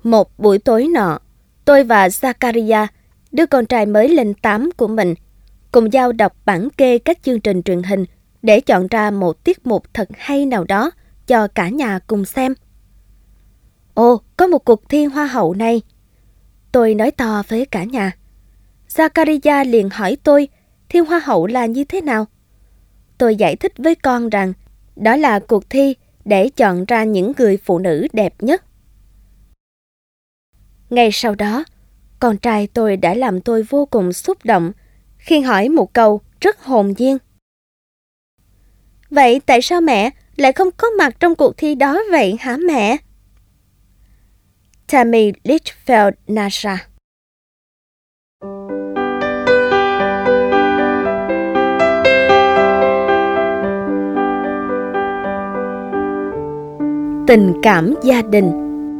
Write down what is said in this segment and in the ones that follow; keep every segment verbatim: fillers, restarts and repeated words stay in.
Một buổi tối nọ, tôi và Zakaria, đứa con trai mới lên tám của mình, cùng nhau đọc bản kê các chương trình truyền hình để chọn ra một tiết mục thật hay nào đó cho cả nhà cùng xem. Ồ, có một cuộc thi hoa hậu này. Tôi nói to với cả nhà. Zakaria liền hỏi tôi, thi hoa hậu là như thế nào? Tôi giải thích với con rằng đó là cuộc thi để chọn ra những người phụ nữ đẹp nhất. Ngay sau đó, con trai tôi đã làm tôi vô cùng xúc động khi hỏi một câu rất hồn nhiên. Vậy tại sao mẹ lại không có mặt trong cuộc thi đó vậy hả mẹ? Tammy Litchfield Nasha. Tình cảm gia đình.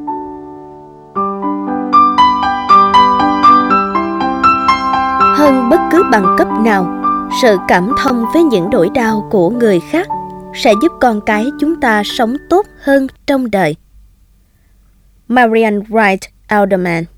Hơn bất cứ bằng cấp nào, sự cảm thông với những nỗi đau của người khác sẽ giúp con cái chúng ta sống tốt hơn trong đời. Marian Wright Alderman.